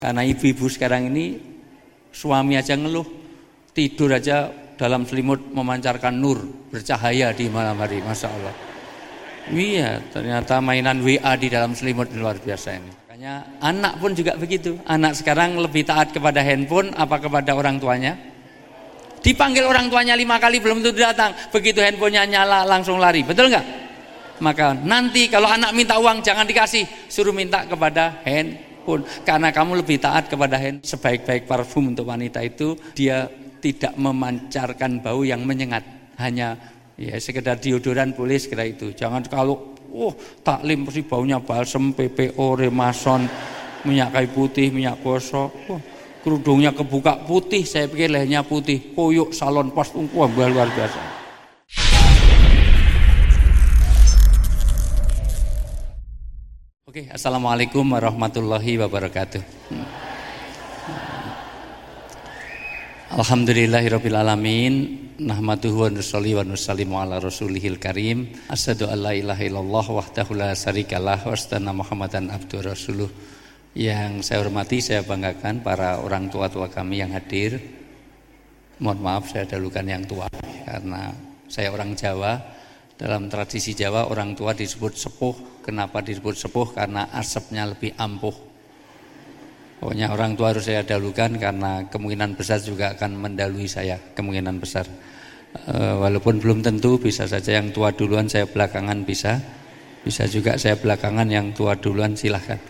Karena ibu-ibu sekarang ini suami aja ngeluh, tidur aja dalam selimut memancarkan nur, bercahaya di malam hari, Masya Allah. Iya, ternyata mainan WA di dalam selimut luar biasa ini. Makanya anak pun juga begitu. Anak sekarang lebih taat kepada handphone apa kepada orang tuanya? Dipanggil orang tuanya 5 kali belum tentu datang. Begitu handphonenya nyala langsung lari, betul nggak? Maka nanti kalau anak minta uang jangan dikasih, suruh minta kepada handphone. Karena kamu lebih taat kepada handphone. Sebaik-baik parfum untuk wanita itu dia tidak memancarkan bau yang menyengat, hanya ya sekedar deodoran boleh sekedar itu. Jangan kalau taklim pasti baunya balsem, PPO, Remason, minyak kayu putih, minyak gosok, kerudungnya kebuka putih, saya pikir lehernya putih, koyok salon pos, luar biasa. Oke, assalamualaikum warahmatullahi wabarakatuh. Alhamdulillahirabbil alamin, nahmaduhu wa nusolli wa nusallimu ala rasulihil karim. Asyhadu an la ilaha illallah wahdahu la syarikalah wa asyhadu Muhammadan abduhu rasuluh. Yang saya hormati, saya banggakan para orang tua-tua kami yang hadir. Mohon maaf saya dahulukan yang tua karena saya orang Jawa. Dalam tradisi Jawa orang tua disebut sepuh. Kenapa disebut sepuh? Karena asapnya lebih ampuh. Pokoknya orang tua harus saya dahulukan karena kemungkinan besar juga akan mendahului saya, kemungkinan besar. Walaupun belum tentu, bisa saja yang tua duluan saya belakangan bisa juga saya belakangan yang tua duluan, silahkan.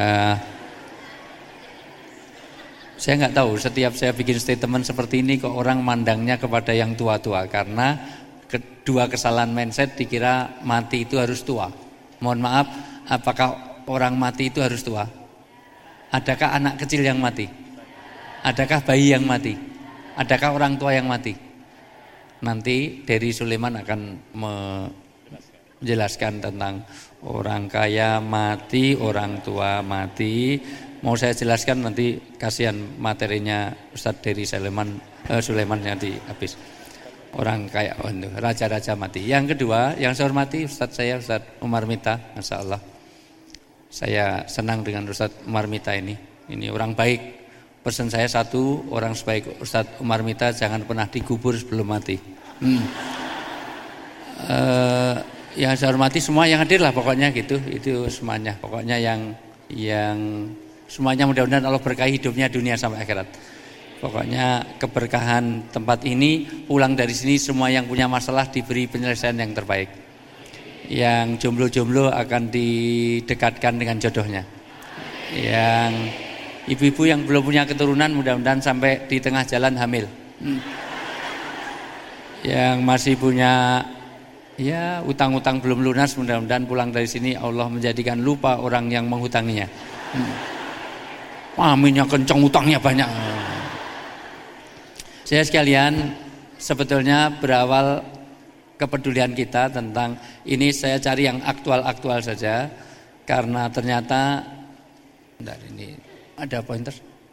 Saya nggak tahu setiap saya bikin statement seperti ini kok orang mandangnya kepada yang tua-tua, karena kedua kesalahan mindset dikira mati itu harus tua. Mohon maaf, apakah orang mati itu harus tua? Adakah anak kecil yang mati? Adakah bayi yang mati? Adakah orang tua yang mati? Nanti Dari Sulaiman akan menjelaskan tentang orang kaya mati, orang tua mati. Mau saya jelaskan nanti, kasihan materinya Ustadz Dari Sulaiman nanti habis. Orang kaya, raja-raja mati. Yang kedua, yang saya hormati Ustadz Umar Mita, Masya Allah. Saya senang dengan Ustadz Umar Mita ini orang baik. Pesan saya satu, orang sebaik Ustadz Umar Mita jangan pernah dikubur sebelum mati. Yang saya hormati semua yang hadir lah pokoknya gitu, itu semuanya. Pokoknya yang semuanya mudah-mudahan Allah berkahi hidupnya dunia sampai akhirat. Pokoknya keberkahan tempat ini, pulang dari sini semua yang punya masalah diberi penyelesaian yang terbaik. Yang jomblo-jomblo akan didekatkan dengan jodohnya. Yang ibu-ibu yang belum punya keturunan mudah-mudahan sampai di tengah jalan hamil. Yang masih punya utang-utang belum lunas, mudah-mudahan pulang dari sini Allah menjadikan lupa orang yang menghutanginya. Aminnya kencang, utangnya banyak. Saya sekalian, sebetulnya berawal kepedulian kita tentang ini, saya cari yang aktual-aktual saja, karena ternyata ini ada pointer.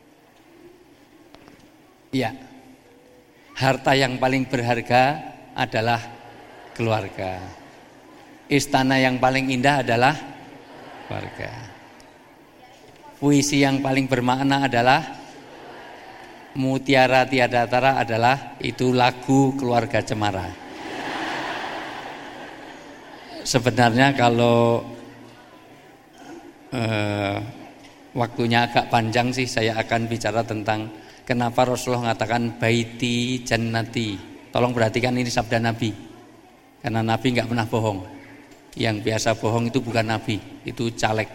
Ya, harta yang paling berharga adalah keluarga. Istana yang paling indah adalah keluarga. Puisi yang paling bermakna adalah Mutiara Tiada Tara adalah itu lagu Keluarga Cemara. Sebenarnya kalau waktunya agak panjang sih, saya akan bicara tentang kenapa Rasulullah mengatakan baiti jannati. Tolong perhatikan, ini sabda Nabi. Karena Nabi nggak pernah bohong. Yang biasa bohong itu bukan Nabi, itu caleg.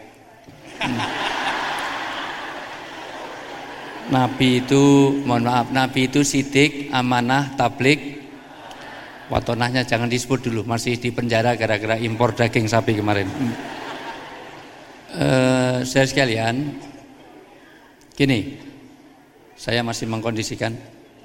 Nabi itu, mohon maaf, Nabi itu sidik, amanah, tablik. Watonahnya jangan disebut dulu, masih di penjara gara-gara impor daging sapi kemarin. Saya sekalian, gini, saya masih mengkondisikan,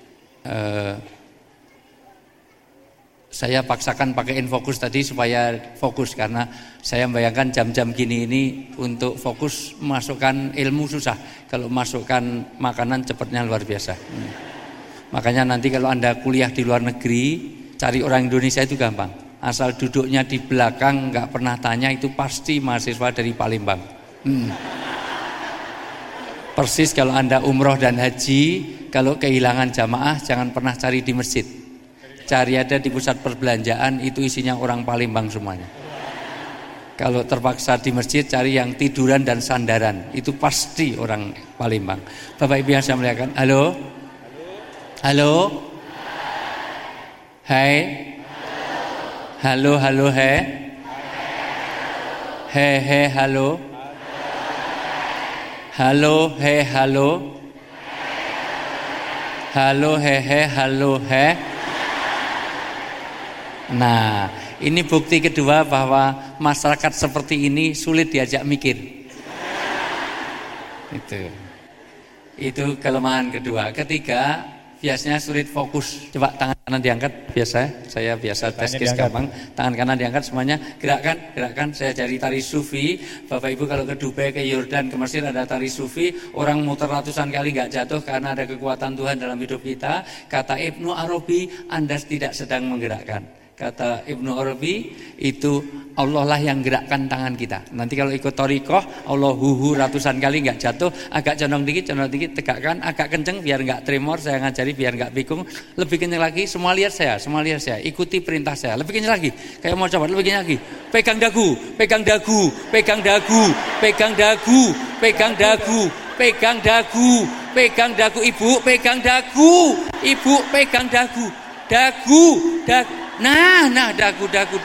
saya paksakan pakai infocus tadi supaya fokus, karena saya membayangkan jam-jam gini ini untuk fokus masukkan ilmu susah. Kalau masukkan makanan cepatnya luar biasa. Makanya nanti kalau Anda kuliah di luar negeri, cari orang Indonesia itu gampang. Asal duduknya di belakang, nggak pernah tanya, itu pasti mahasiswa dari Palembang. Persis kalau Anda umroh dan haji, kalau kehilangan jamaah jangan pernah cari di masjid. Cari ada di pusat perbelanjaan, itu isinya orang Palembang semuanya. Kalau terpaksa di masjid, cari yang tiduran dan sandaran, itu pasti orang Palembang. Bapak Ibu yang saya muliakan, halo? Halo? Hai? Halo, halo, hai? He, halo? Halo, he, halo? Halo, he, halo, he? Nah, ini bukti kedua bahwa masyarakat seperti ini sulit diajak mikir. Itu kelemahan kedua. Ketiga, biasanya sulit fokus. Coba tangan kanan diangkat, saya biasa tes case gampang. Tangan kanan diangkat semuanya, gerakan. Saya cari tari sufi. Bapak Ibu kalau ke Dubai, ke Yordan, ke Mesir ada tari sufi. Orang muter ratusan kali nggak jatuh karena ada kekuatan Tuhan dalam hidup kita. Kata Ibnu Arabi, Anda tidak sedang menggerakkan. Kata Ibnu Arabi, itu Allah lah yang gerakkan tangan kita. Nanti kalau ikut thariqah, Allah ratusan kali nggak jatuh, agak condong dikit, tegakkan, agak kenceng biar nggak tremor. Saya ngajari biar nggak bingung. Lebih kenceng lagi, semua lihat saya. Ikuti perintah saya. Lebih kenceng lagi, kayak mau coba, lebih kenceng lagi. Pegang dagu, pegang dagu, pegang dagu, pegang dagu, pegang dagu, pegang dagu, pegang dagu, ibu pegang dagu, ibu pegang dagu, dagu. Nah, dagu.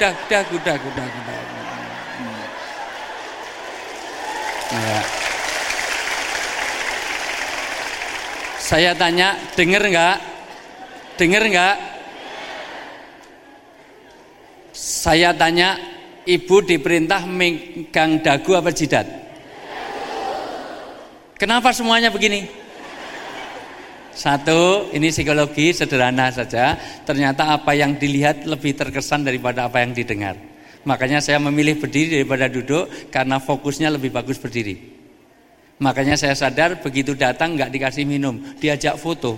Ya. Saya tanya, dengar nggak? Saya tanya, ibu diperintah megang dagu apa jidat? Kenapa semuanya begini? Satu, ini psikologi sederhana saja. Ternyata apa yang dilihat lebih terkesan daripada apa yang didengar. Makanya saya memilih berdiri daripada duduk, karena fokusnya lebih bagus berdiri. Makanya saya sadar begitu datang nggak dikasih minum, diajak foto.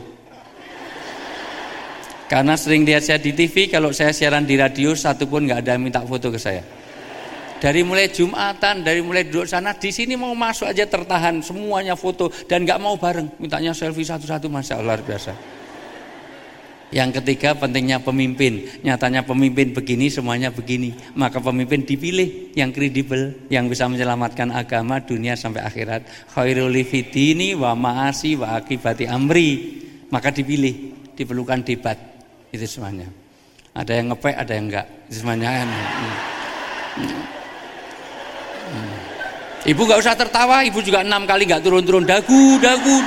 Karena sering lihat saya di TV, kalau saya siaran di radio, satu pun nggak ada yang minta foto ke saya. Dari mulai Jumatan, dari mulai duduk sana, di sini mau masuk aja tertahan, semuanya foto dan nggak mau bareng, mintanya selfie satu-satu, masya Allah luar biasa. Yang ketiga, pentingnya pemimpin. Nyatanya pemimpin begini, semuanya begini. Maka pemimpin dipilih yang kredibel, yang bisa menyelamatkan agama, dunia sampai akhirat. Khairul fitini wa ma'asi wa akibati amri. Maka dipilih, diperlukan debat. Itu semuanya. Ada yang ngepek, ada yang enggak. Itu semuanya. Ibu gak usah tertawa, ibu juga 6 kali gak turun-turun, dagu.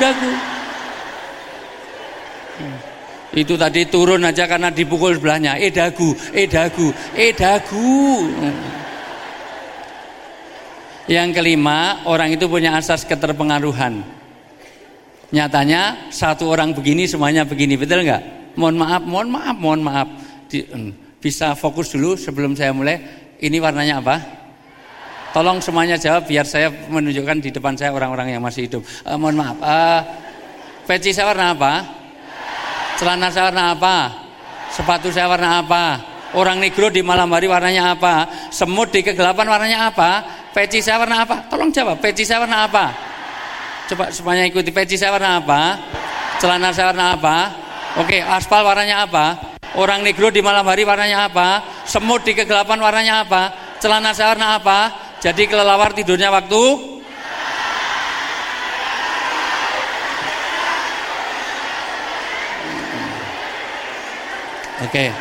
Itu tadi turun aja karena dipukul sebelahnya, dagu. Yang kelima, orang itu punya asas keterpengaruhan. Nyatanya satu orang begini, semuanya begini, betul nggak? Mohon maaf. Bisa fokus dulu sebelum saya mulai. Ini warnanya apa? Tolong semuanya jawab biar saya menunjukkan di depan saya orang-orang yang masih hidup. Mohon maaf. Peci saya warna apa? Celana saya warna apa? Sepatu saya warna apa? Orang negro di malam hari warnanya apa? Semut di kegelapan warnanya apa? Peci saya warna apa? Tolong jawab. Peci saya warna apa? Coba semuanya ikuti. Peci saya warna apa? Celana saya warna apa? Oke, aspal warnanya apa? Orang negro di malam hari warnanya apa? Semut di kegelapan warnanya apa? Celana saya warna apa? Jadi kelelawar tidurnya waktu? Oke.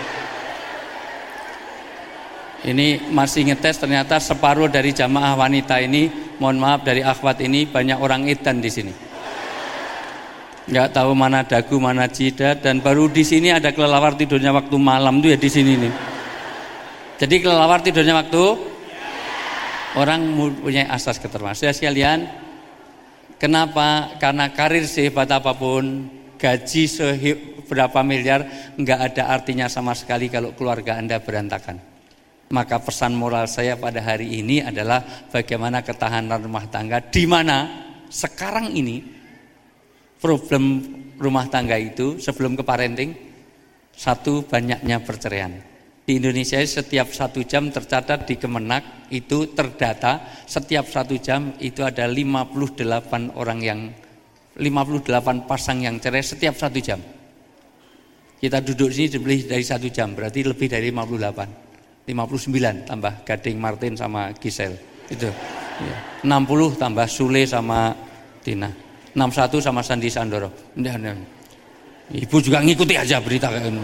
Ini masih ngetes, ternyata separuh dari jamaah wanita ini, mohon maaf dari akhwat ini, banyak orang edan di sini. Nggak tahu mana dagu, mana jidat, dan baru di sini ada kelelawar tidurnya waktu malam tuh ya di sini nih. Jadi kelelawar tidurnya waktu? Orang punya asas ketermasuk. Sekalian, kenapa? Karena karir sehebat apapun, gaji seberapa miliar, nggak ada artinya sama sekali kalau keluarga Anda berantakan. Maka pesan moral saya pada hari ini adalah bagaimana ketahanan rumah tangga, di mana sekarang ini problem rumah tangga itu sebelum ke parenting, satu, banyaknya perceraian. Di Indonesia setiap 1 jam tercatat di Kemenak itu terdata setiap 1 jam itu ada 58 orang yang 58 pasang yang cerai setiap 1 jam. Kita duduk sini lebih dari 1 jam, berarti lebih dari 58. 59 tambah Gading Martin sama Gisel. Itu. Ya. 60 tambah Sule sama Tina. 61 sama Sandi Sandoro. Ibu juga ngikuti aja berita kayak ini.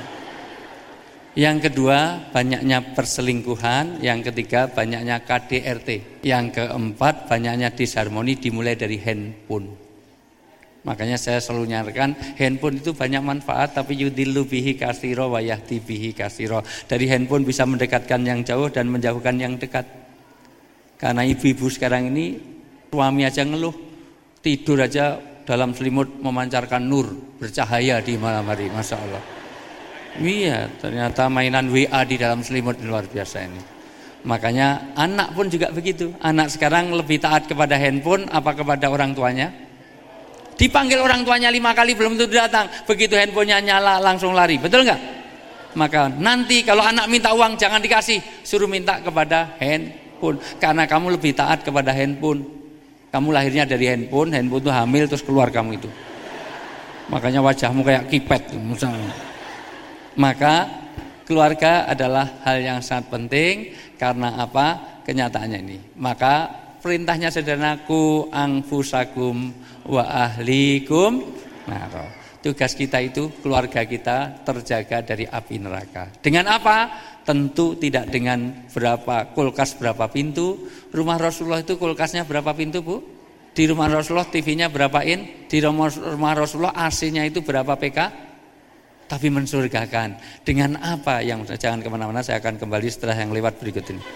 Yang kedua, banyaknya perselingkuhan. Yang ketiga, banyaknya KDRT. Yang keempat, banyaknya disharmoni dimulai dari handphone. Makanya saya selalu nyatakan handphone itu banyak manfaat, tapi yudillu bihi katsira wa yahdi bihi katsira. Dari handphone bisa mendekatkan yang jauh dan menjauhkan yang dekat. Karena ibu-ibu sekarang ini suami aja ngeluh, tidur aja dalam selimut memancarkan nur, bercahaya di malam hari, Masya Allah. Iya, ternyata mainan WA di dalam selimut luar biasa ini. Makanya anak pun juga begitu. Anak sekarang lebih taat kepada handphone apa kepada orang tuanya? Dipanggil orang tuanya 5 kali belum tentu datang. Begitu handphonenya nyala langsung lari, betul nggak? Maka nanti kalau anak minta uang jangan dikasih, suruh minta kepada handphone. Karena kamu lebih taat kepada handphone. Kamu lahirnya dari handphone itu hamil terus keluar kamu itu. Makanya wajahmu kayak kipet misalnya. Maka keluarga adalah hal yang sangat penting. Karena apa? Kenyataannya ini. Maka perintahnya sederhana, ku anfusakum wa ahlikum naro. Tugas kita itu keluarga kita terjaga dari api neraka. Dengan apa? Tentu tidak dengan berapa kulkas berapa pintu. Rumah Rasulullah itu kulkasnya berapa pintu, Bu? Di rumah Rasulullah TV-nya berapa in? Di rumah Rasulullah AC-nya itu berapa PK? Tapi mensurgakan. Dengan apa yang jangan kemana-mana, saya akan kembali setelah yang lewat berikut ini.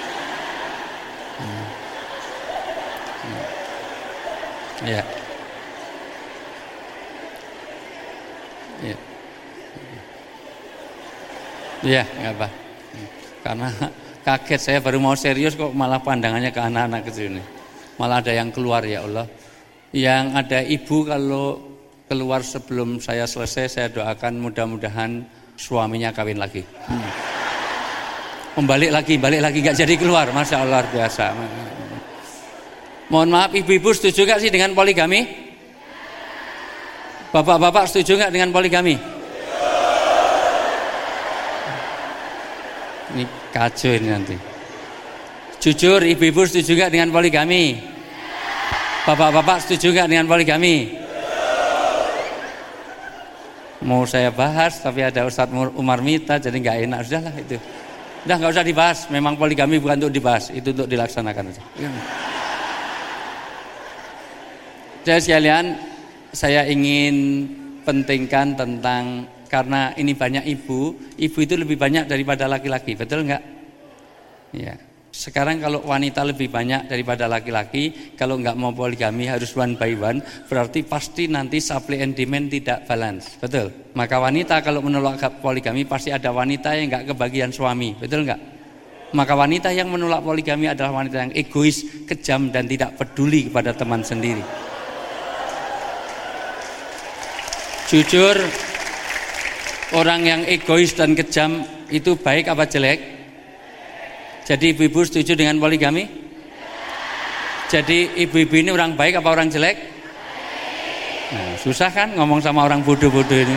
Ya. Ya. Ya, nggak apa. Karena kaget saya baru mau serius kok malah pandangannya ke anak-anak kecil ini. Malah ada yang keluar, ya Allah. Yang ada ibu kalau keluar sebelum saya selesai, saya doakan mudah-mudahan suaminya kawin lagi. Balik lagi gak jadi keluar, Masya Allah, luar biasa. Mohon maaf, ibu-ibu setuju gak sih dengan poligami? Bapak-bapak setuju gak dengan poligami? Ini kacau ini nanti. Jujur, ibu-ibu setuju gak dengan poligami? Bapak-bapak setuju gak dengan poligami? Mau saya bahas tapi ada Ustadz Umar Mita jadi nggak enak, sudahlah itu. Udah nggak usah dibahas, memang poligami bukan untuk dibahas, itu untuk dilaksanakan aja. Jadi sekalian, saya ingin pentingkan tentang, karena ini banyak ibu itu lebih banyak daripada laki-laki, betul nggak? Ya. Sekarang kalau wanita lebih banyak daripada laki-laki, kalau nggak mau poligami harus one by one, berarti pasti nanti supply and demand tidak balance, betul? Maka wanita kalau menolak poligami pasti ada wanita yang nggak kebagian suami, betul nggak? Maka wanita yang menolak poligami adalah wanita yang egois, kejam dan tidak peduli kepada teman sendiri. Jujur, orang yang egois dan kejam itu baik apa jelek? Jadi ibu-ibu setuju dengan poligami? Jadi ibu-ibu ini orang baik apa orang jelek? Nah, susah kan ngomong sama orang bodoh-bodoh ini.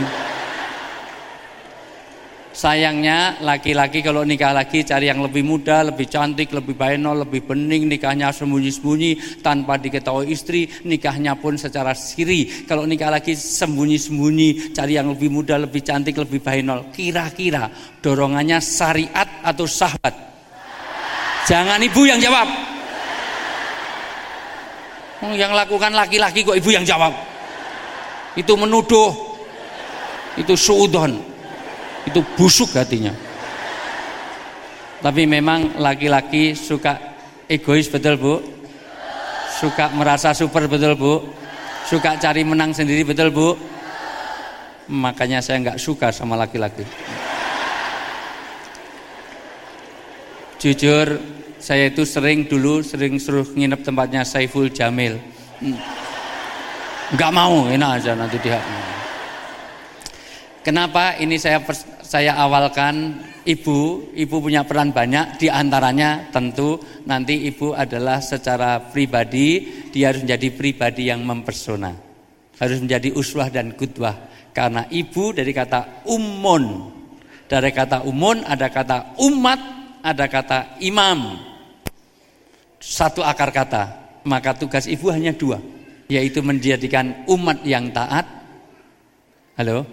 Sayangnya laki-laki kalau nikah lagi cari yang lebih muda, lebih cantik, lebih bainol, lebih bening, nikahnya sembunyi-sembunyi tanpa diketahui istri, nikahnya pun secara siri. Kalau nikah lagi sembunyi-sembunyi, cari yang lebih muda, lebih cantik, lebih bainol. Kira-kira dorongannya syariat atau syahwat? Jangan ibu yang jawab. Yang lakukan laki-laki kok ibu yang jawab. Itu menuduh. Itu suudon. Itu busuk hatinya. Tapi memang laki-laki suka egois, betul Bu? Suka merasa super, betul Bu? Suka cari menang sendiri, betul Bu? Makanya saya nggak suka sama laki-laki. Jujur, saya itu sering suruh nginep tempatnya Saiful Jamil. Nggak mau, enak aja nanti dia. Kenapa ini saya awalkan? Ibu punya peran banyak, diantaranya tentu nanti ibu adalah secara pribadi dia harus menjadi pribadi yang mempesona. harus menjadi uswah dan qudwah. Karena ibu dari kata ummun. Dari kata ummun ada kata umat, ada kata imam. Satu akar kata. Maka tugas ibu hanya dua, yaitu menjadikan umat yang taat. Halo?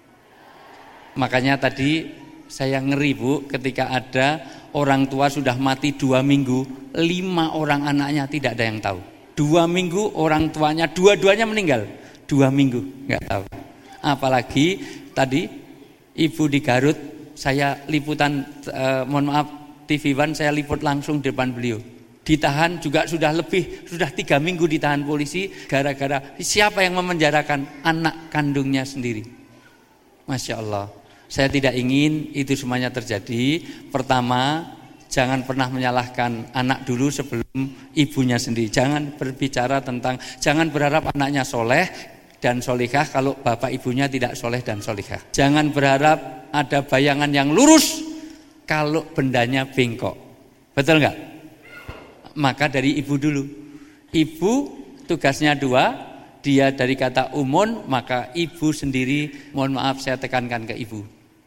Makanya tadi saya ngeri Bu, ketika ada orang tua sudah mati 2 minggu, 5 orang anaknya tidak ada yang tahu. 2 minggu orang tuanya dua-duanya meninggal, 2 minggu nggak tahu. Apalagi tadi ibu di Garut, saya liputan, mohon maaf TV One, saya liput langsung di depan beliau. Ditahan juga sudah 3 minggu ditahan polisi gara-gara siapa yang memenjarakan anak kandungnya sendiri. Masya Allah. Saya tidak ingin itu semuanya terjadi. Pertama, jangan pernah menyalahkan anak dulu sebelum ibunya sendiri. Jangan berbicara tentang, jangan berharap anaknya soleh dan solihah kalau bapak ibunya tidak soleh dan solihah. Jangan berharap ada bayangan yang lurus kalau bendanya bengkok. Betul nggak? Maka dari ibu dulu. Ibu tugasnya 2, dia dari kata umun, maka ibu sendiri, mohon maaf saya tekankan ke ibu.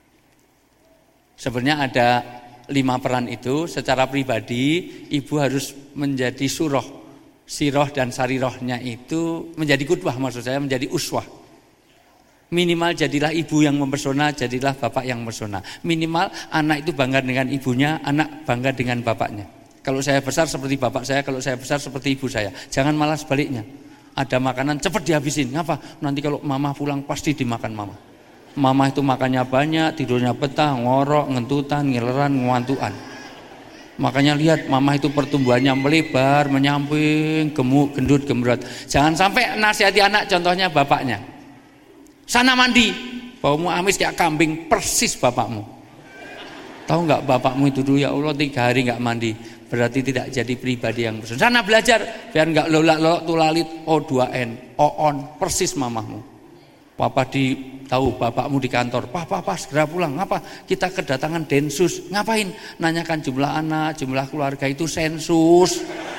Sebenarnya ada 5 peran itu. Secara pribadi ibu harus menjadi surah, siroh dan sarirohnya itu menjadi qudwah, maksud saya menjadi uswah. Minimal jadilah ibu yang mempesona, jadilah bapak yang mempesona. Minimal anak itu bangga dengan ibunya, anak bangga dengan bapaknya. Kalau saya besar seperti bapak saya, kalau saya besar seperti ibu saya. Jangan malah sebaliknya. Ada makanan cepat dihabisin. Ngapa? Nanti kalau mama pulang pasti dimakan mama. Mama itu makannya banyak, tidurnya betah, ngorok, ngentutan, ngileran, ngantuan. Makanya lihat mama itu pertumbuhannya melebar, menyamping, gemuk, gendut, gembrot. Jangan sampai nasihati anak, contohnya bapaknya. Sana mandi, baumu amis kayak kambing, persis bapakmu. Tahu nggak bapakmu itu dulu, ya Allah 3 hari nggak mandi. Berarti tidak jadi pribadi yang bersih. Sana belajar biar nggak lolak-lolok tulalit O2N, O-on, persis mamahmu. Papa tahu bapakmu di kantor, papa segera pulang. Ngapa? Kita kedatangan densus. Ngapain? Nanyakan jumlah anak, jumlah keluarga, itu sensus.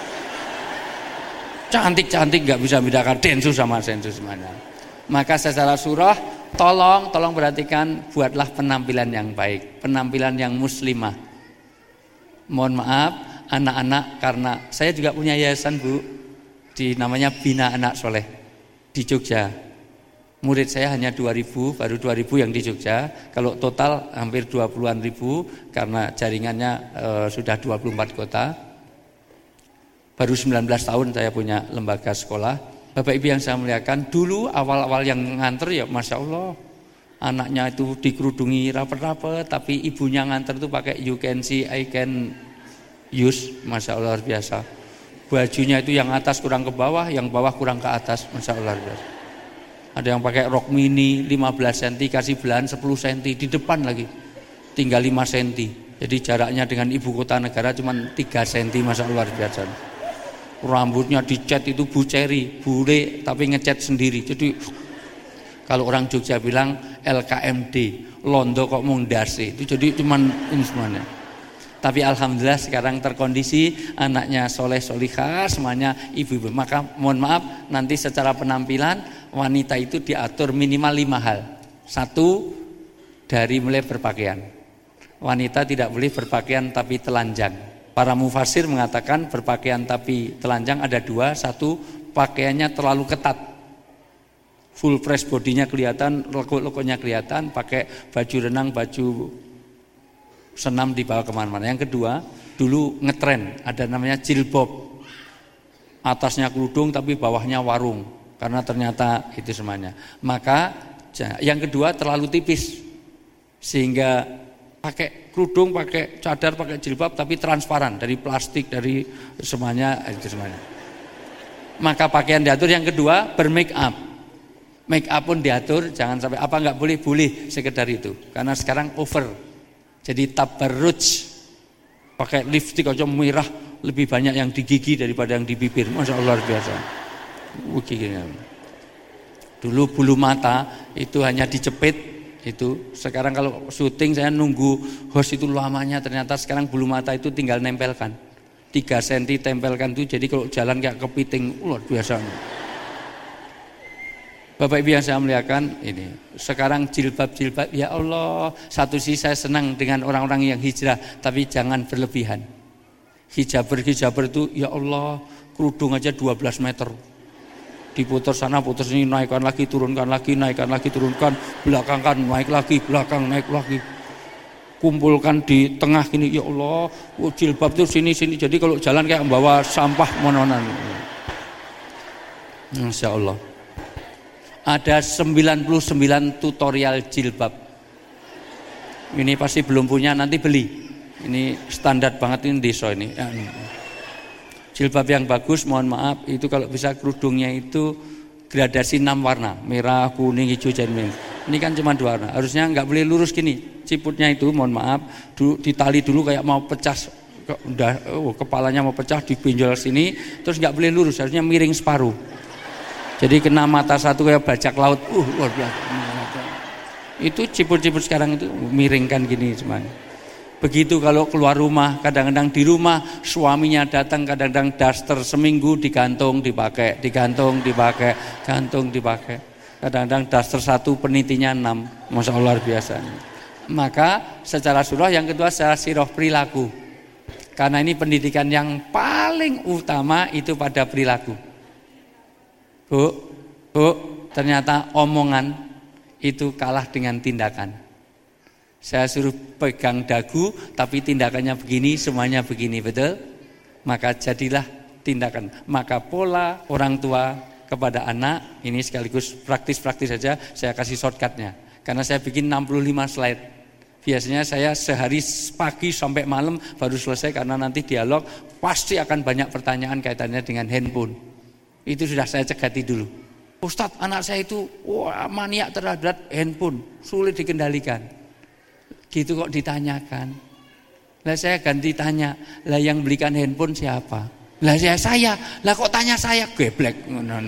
Cantik-cantik nggak bisa bedakan densus sama sensus mana. Maka secara surah, tolong perhatikan, buatlah penampilan yang baik, penampilan yang muslimah. Mohon maaf anak-anak, karena saya juga punya yayasan Bu, namanya Bina Anak Soleh di Jogja. Murid saya hanya 2.000, baru 2.000 yang di Jogja. Kalau total hampir 20-an ribu, karena jaringannya sudah 24 kota. Baru 19 tahun saya punya lembaga sekolah. Bapak Ibu yang saya muliakan, dulu awal-awal yang nganter ya Masya Allah, anaknya itu dikerudungi rapat-rapat, tapi ibunya nganter itu pakai you can see, I can use, Masya Allah luar biasa. Bajunya itu yang atas kurang ke bawah, yang bawah kurang ke atas, Masya Allah luar biasa. Ada yang pakai rok mini 15 cm, kasih belahan 10 cm di depan lagi, tinggal 5 cm. Jadi jaraknya dengan ibu kota negara cuma 3 cm, Masya Allah luar biasa. Rambutnya dicat itu buceri, bule tapi ngecat sendiri. Jadi kalau orang Jogja bilang LKMD, londo kok mundase. Itu jadi cuman ini semuanya. Tapi alhamdulillah sekarang terkondisi anaknya soleh solihah semuanya ibu-ibu. Maka mohon maaf nanti secara penampilan wanita itu diatur minimal 5 hal. 1, dari mulai berpakaian. Wanita tidak boleh berpakaian tapi telanjang. Para mufasir mengatakan berpakaian tapi telanjang ada 2. 1, pakaiannya terlalu ketat, full press bodinya kelihatan, lekuk-lekuknya kelihatan, pakai baju renang, baju senam dibawa kemana-mana. Yang kedua, dulu ngetren ada namanya jilbab, atasnya kerudung tapi bawahnya warung, karena ternyata itu semuanya. Maka yang kedua terlalu tipis, sehingga pakai kerudung, pakai cadar, pakai jilbab tapi transparan, dari plastik, dari semuanya itu semuanya. Maka pakaian diatur. Yang kedua, bermake up. Make up pun diatur, jangan sampai apa nggak boleh, boleh sekedar itu. Karena sekarang over. Jadi tabarruj, pakai lipstik aja merah, lebih banyak yang di gigi daripada yang di bibir. Masya Allah luar biasa. Dulu bulu mata itu hanya dijepit itu. Sekarang kalau syuting saya nunggu host itu lamanya, ternyata sekarang bulu mata itu tinggal nempelkan 3 cm, tempelkan itu. Jadi kalau jalan kayak kepiting, luar biasa. Bapak Ibu yang saya muliakan, ini sekarang jilbab-jilbab, ya Allah, satu sisi saya senang dengan orang-orang yang hijrah, tapi jangan berlebihan. Hijaber itu, ya Allah, kerudung aja 12 meter. Diputar sana, putar sini, naikkan lagi, turunkan lagi, naikkan lagi, turunkan, belakangkan, naik lagi, belakang, naik lagi. Kumpulkan di tengah gini, ya Allah, jilbab itu sini. Jadi kalau jalan kayak membawa sampah mononan. Masya Allah. Ada 99 tutorial jilbab. Ini pasti belum punya, nanti beli. Ini standar banget ini desa ini. Jilbab yang bagus, mohon maaf, itu kalau bisa kerudungnya itu gradasi 6 warna, merah, kuning, hijau, jangkrik. Ini kan cuma 2 warna. Harusnya nggak boleh lurus gini. Ciputnya itu, mohon maaf, ditali dulu kayak mau pecah, kepalanya mau pecah, dipinjol sini, terus nggak boleh lurus, harusnya miring separuh. Jadi kena mata satu kayak bajak laut, luar biasa. Itu ciput-ciput sekarang itu miringkan gini semuanya. Begitu kalau keluar rumah, kadang-kadang di rumah suaminya datang, kadang-kadang daster seminggu digantung dipakai, gantung dipakai. Kadang-kadang daster 1 penitinya 6, masya Allah luar biasa. Maka secara surah, yang kedua secara sirah perilaku. Karena ini pendidikan yang paling utama itu pada perilaku. Bu, ternyata omongan itu kalah dengan tindakan. Saya suruh pegang dagu, tapi tindakannya begini, semuanya begini, betul? Maka jadilah tindakan. Maka pola orang tua kepada anak, ini sekaligus praktis-praktis saja, saya kasih shortcutnya. Karena saya bikin 65 slide. Biasanya saya sehari pagi sampai malam baru selesai, karena nanti dialog pasti akan banyak pertanyaan kaitannya dengan handphone. Itu sudah saya cegati dulu. Ustadz, anak saya itu maniak terhadap handphone, sulit dikendalikan. Gitu kok ditanyakan. Lah saya ganti tanya, lah yang belikan handphone siapa? Lah saya. Lah kok tanya saya? Geblek.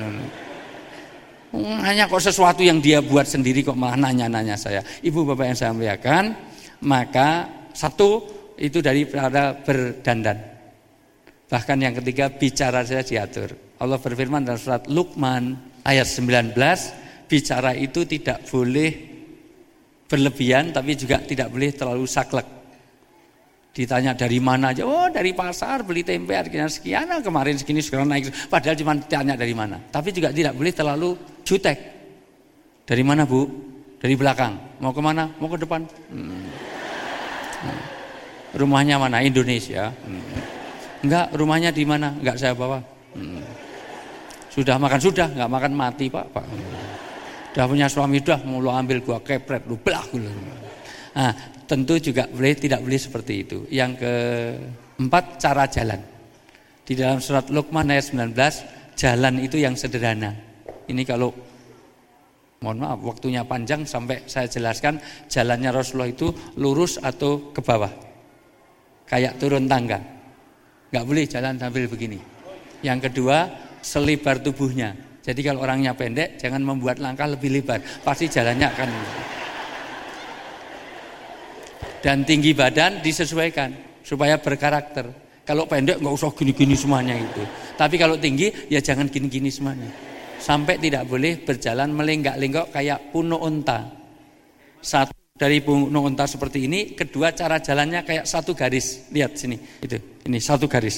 Hanya kok sesuatu yang dia buat sendiri kok malah nanya-nanya saya. Ibu bapak yang saya muliakan, maka 1 itu daripada berdandan. Bahkan yang ketiga, bicara saya diatur. Allah berfirman dalam surat Luqman ayat 19, bicara itu tidak boleh berlebihan, tapi juga tidak boleh terlalu saklek. Ditanya dari mana aja, dari pasar beli tempe harganya sekian, kemarin segini, sekarang naik. Padahal cuma ditanya dari mana. Tapi juga tidak boleh terlalu jutek. Dari mana Bu? Dari belakang. Mau kemana? Mau ke depan. Rumahnya mana? Indonesia. Enggak, rumahnya di mana? Enggak saya bawa. Sudah makan? Sudah, enggak makan mati Pak. Udah punya suami, udah mau lo ambil gua kepret lu belah gua. Nah, tentu juga tidak boleh seperti itu. Yang keempat, cara jalan. Di dalam surat Luqman ayat 19, jalan itu yang sederhana. Ini kalau mohon maaf waktunya panjang sampai saya jelaskan, jalannya Rasulullah itu lurus atau ke bawah. Kayak turun tangga. Enggak boleh jalan sambil begini. Yang kedua, selebar tubuhnya. Jadi kalau orangnya pendek, jangan membuat langkah lebih lebar. Pasti jalannya akan. Dan tinggi badan disesuaikan supaya berkarakter. Kalau pendek nggak usah gini-gini semuanya itu. Tapi kalau tinggi ya jangan gini-gini semuanya. Sampai tidak boleh berjalan melenggak-lenggok kayak puno unta. Satu dari puno unta seperti ini, kedua cara jalannya kayak satu garis. Lihat sini, itu. Ini satu garis.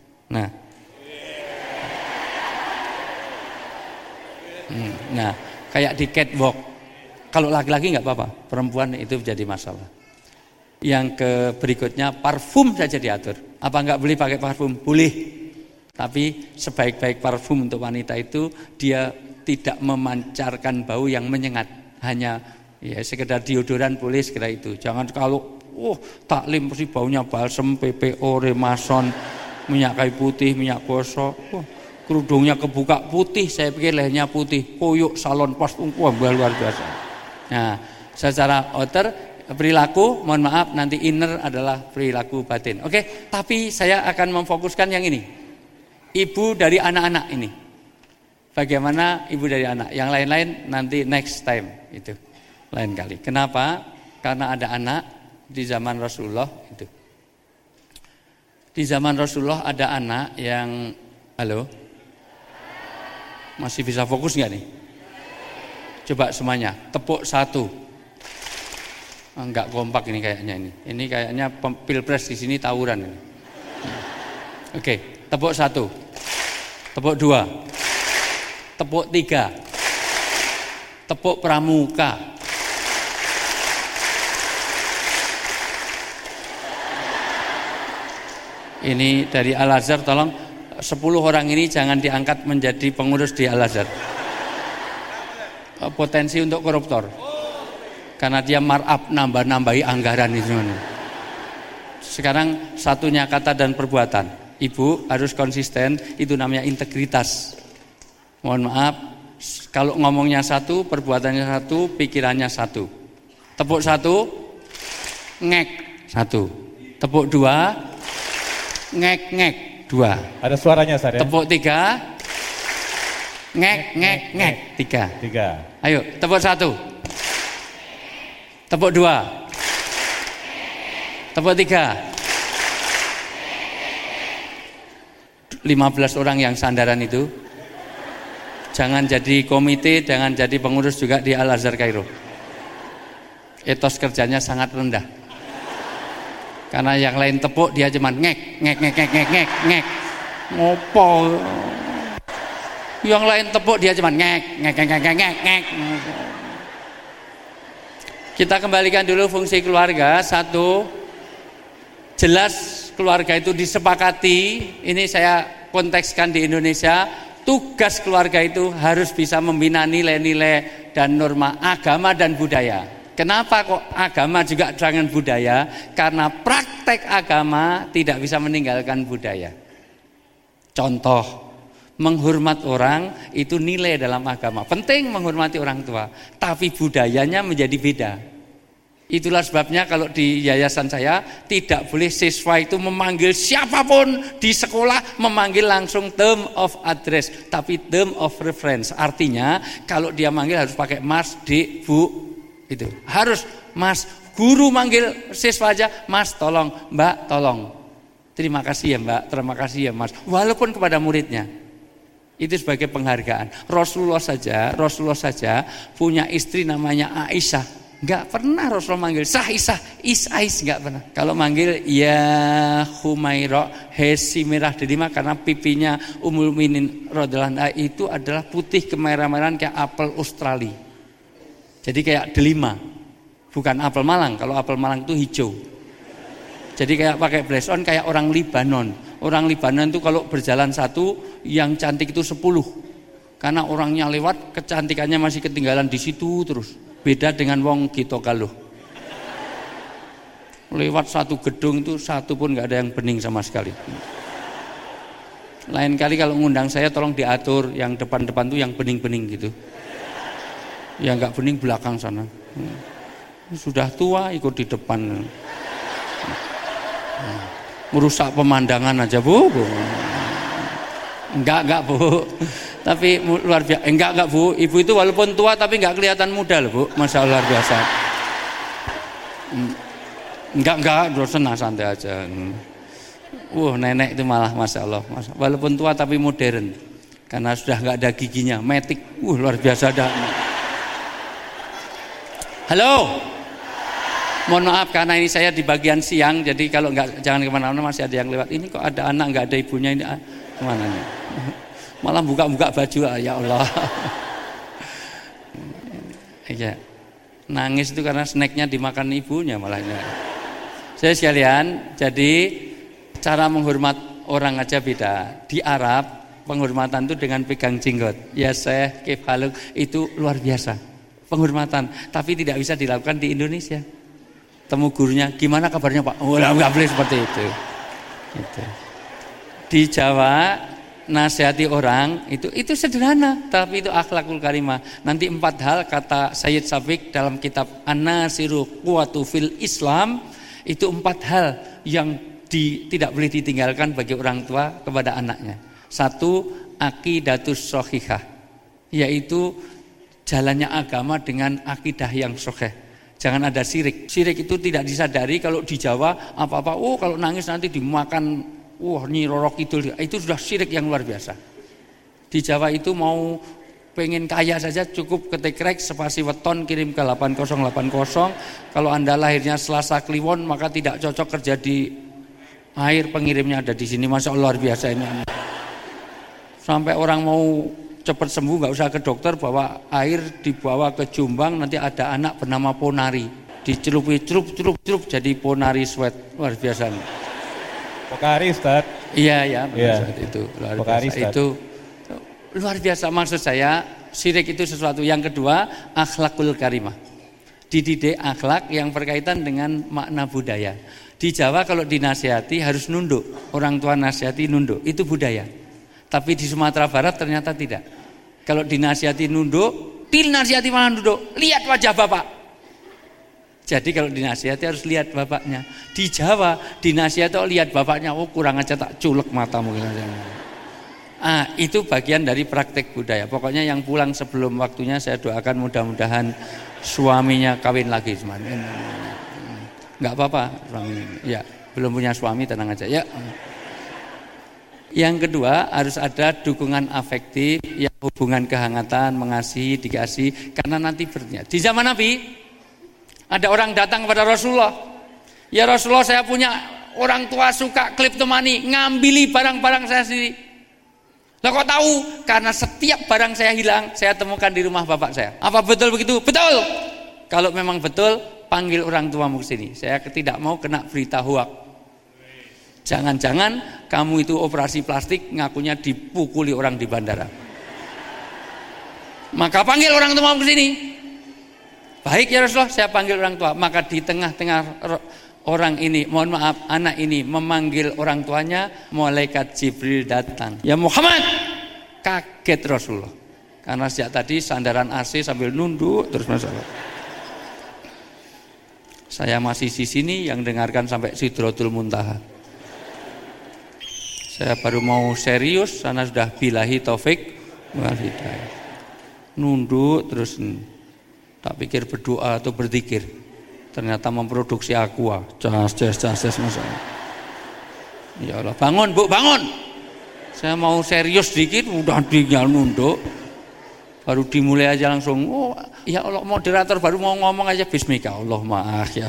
Nah, kayak di catwalk. Kalau laki-laki nggak apa-apa, perempuan itu jadi masalah. Yang berikutnya, parfum saja diatur. Apa nggak boleh pakai parfum? Boleh. Tapi sebaik-baik parfum untuk wanita itu dia tidak memancarkan bau yang menyengat. Hanya ya sekedar deodoran boleh sekedar itu. Jangan kalau taklim pasti baunya balsem, PPO, Remason, minyak kayu putih, minyak gosok. Kerudungnya kebuka putih, saya pikir lehernya putih. Koyok salon pos, luar biasa. Nah, secara outer perilaku, mohon maaf, nanti inner adalah perilaku batin. Oke, tapi saya akan memfokuskan yang ini. Ibu dari anak-anak ini. Bagaimana ibu dari anak? Yang lain-lain nanti next time itu. Lain kali. Kenapa? Karena ada anak di zaman Rasulullah itu. Di zaman Rasulullah ada anak yang masih bisa fokus nggak nih? Coba semuanya, tepuk 1. Enggak kompak ini kayaknya ini. Ini kayaknya pilpres di sini tawuran ini. Oke, tepuk 1. Tepuk 2. Tepuk 3. Tepuk pramuka. Ini dari Al-Azhar, tolong 10 orang ini jangan diangkat menjadi pengurus di Al-Azhar. Potensi untuk koruptor. Karena dia markup nambah-nambahi anggaran itu. Sekarang satunya kata dan perbuatan. Ibu harus konsisten, itu namanya integritas. Mohon maaf, kalau ngomongnya 1, perbuatannya 1, pikirannya 1. Tepuk 1, ngek 1. Tepuk 2, ngek 2. Ada suaranya, Ustaz ya? Tepuk 3, ngek 3. Ayo, tepuk 1. Tepuk 2. Tepuk 3. 15 orang yang sandaran itu jangan jadi komite, jangan jadi pengurus juga di Al-Azhar Kairo. Etos kerjanya sangat rendah. Karena yang lain tepuk, dia cuman ngek. Ngopo. Yang lain tepuk, dia cuman ngek. Kita kembalikan dulu fungsi keluarga. 1, jelas keluarga itu disepakati. Ini saya kontekskan di Indonesia. Tugas keluarga itu harus bisa membina nilai-nilai dan norma agama dan budaya. Kenapa kok agama juga dengan budaya? Karena praktek agama tidak bisa meninggalkan budaya. Contoh, menghormat orang itu nilai dalam agama. Penting menghormati orang tua, tapi budayanya menjadi beda. Itulah sebabnya kalau di yayasan saya tidak boleh siswa itu memanggil siapapun di sekolah, memanggil langsung term of address, tapi term of reference. Artinya kalau dia manggil harus pakai mas, dik, bu, itu harus mas. Guru manggil siswa aja, mas tolong, mbak tolong. Terima kasih ya mbak, terima kasih ya mas. Walaupun kepada muridnya. Itu sebagai penghargaan. Rasulullah saja punya istri namanya Aisyah. Enggak pernah Rasulullah manggil Sah-Isah, Is-Ais, enggak pernah. Kalau manggil ya Humairah, hesi merah delima, karena pipinya Ummul Mukminin radhiyallahu anha itu adalah putih kemerah-merahan kayak apel Australia. Jadi kayak delima. Bukan apel Malang, kalau apel Malang itu hijau. Jadi kayak pakai blush on kayak orang Libanon. Orang Libanon itu kalau berjalan 1, yang cantik itu 10. Karena orangnya lewat, kecantikannya masih ketinggalan di situ terus. Beda dengan wong gitu kaluh. Lewat 1 gedung itu 1 pun nggak ada yang bening sama sekali. Lain kali kalau ngundang saya tolong diatur yang depan-depan tuh yang bening-bening gitu. Yang nggak bening belakang sana. Sudah tua ikut di depan. Merusak pemandangan aja bu. Enggak bu, tapi luar biasa. Enggak bu, ibu itu walaupun tua tapi enggak kelihatan muda loh bu, masya Allah luar biasa. Enggak, dosen santai aja. Nenek itu malah masya Allah, walaupun tua tapi modern, karena sudah enggak ada giginya, metik, luar biasa dah. Halo. Mohon maaf karena ini saya di bagian siang, jadi kalau enggak jangan kemana-mana, masih ada yang lewat. Ini kok ada anak enggak ada ibunya ini kemana nih? Malah buka-buka baju, ya Allah. Iya. Nangis itu karena snacknya dimakan ibunya malah ini. Saya sekalian, jadi cara menghormat orang aja beda. Di Arab penghormatan itu dengan pegang jenggot. Ya Syekh, kif haluk, itu luar biasa. Penghormatan, tapi tidak bisa dilakukan di Indonesia. Temu gurunya, gimana kabarnya Pak? Nggak boleh seperti itu. Gitu. Di Jawa nasihati orang itu sederhana, tapi itu akhlakul karimah. Nanti 4 hal kata Sayyid Sabiq dalam kitab An-Nasiru Quwwatu fil Islam, itu 4 hal yang tidak boleh ditinggalkan bagi orang tua kepada anaknya. 1, aqidatus shahihah, yaitu jalannya agama dengan akidah yang sahih. Jangan ada syirik. Syirik itu tidak disadari. Kalau di Jawa apa-apa, kalau nangis nanti dimakan, Nyi Roro Kidul, itu sudah syirik yang luar biasa. Di Jawa itu mau pengen kaya saja cukup ketik rek spasi weton kirim ke 8080. Kalau Anda lahirnya Selasa Kliwon maka tidak cocok kerja di air, pengirimnya ada di sini. Masya Allah luar biasa ini. Sampai orang mau cepat sembuh nggak usah ke dokter, bawa air dibawa ke Jombang, nanti ada anak bernama Ponari, dicelupi celup jadi Ponari sweat, luar biasa. Pokari Ustaz. Iya itu luar Pokari, biasa. Itu luar biasa. Maksud saya syirik itu sesuatu. Yang kedua, akhlakul karimah, dididik akhlak yang berkaitan dengan makna budaya. Di Jawa kalau dinasihati harus nunduk, orang tua nasihati nunduk, itu budaya. Tapi di Sumatera Barat ternyata tidak. Kalau dinasihati nunduk, dinasihati malah nunduk, lihat wajah bapak. Jadi kalau dinasihati harus lihat bapaknya. Di Jawa dinasihati lihat bapaknya, oh kurang aja tak culek matamu. Itu bagian dari praktek budaya. Pokoknya yang pulang sebelum waktunya saya doakan mudah-mudahan suaminya kawin lagi, teman. Enggak apa-apa, suami. Ya, belum punya suami tenang aja ya. Yang kedua harus ada dukungan afektif, ya hubungan kehangatan, mengasihi, dikasih, karena nanti berniat. Di zaman Nabi ada orang datang kepada Rasulullah, ya Rasulullah saya punya orang tua suka kleptomani, ngambili barang-barang saya sendiri. Lah kok tahu? Karena setiap barang saya hilang, saya temukan di rumah bapak saya. Apa betul begitu? Betul. Kalau memang betul, panggil orang tuamu ke sini. Saya tidak mau kena berita hoak. Jangan-jangan kamu itu operasi plastik, ngakunya dipukuli orang di bandara. Maka panggil orang tuamu ke sini. Baik ya Rasulullah, saya panggil orang tua. Maka di tengah-tengah orang ini, mohon maaf, anak ini memanggil orang tuanya, malaikat Jibril datang. Ya Muhammad, kaget Rasulullah. Karena sejak tadi sandaran AC sambil nunduk terus masalah. Saya masih di sini yang dengarkan sampai Sidratul Muntaha. Saya baru mau serius, sana sudah billahi taufik wal hidayah. Nunduk terus. Tak pikir berdoa atau berzikir, ternyata memproduksi aqua. Cas masalah. Ya Allah, bangun Bu, bangun. Saya mau serius dikit, udah tinggal nunduk. Baru dimulai aja langsung. Oh, ya Allah, moderator baru mau ngomong aja bismika Allahumma ya.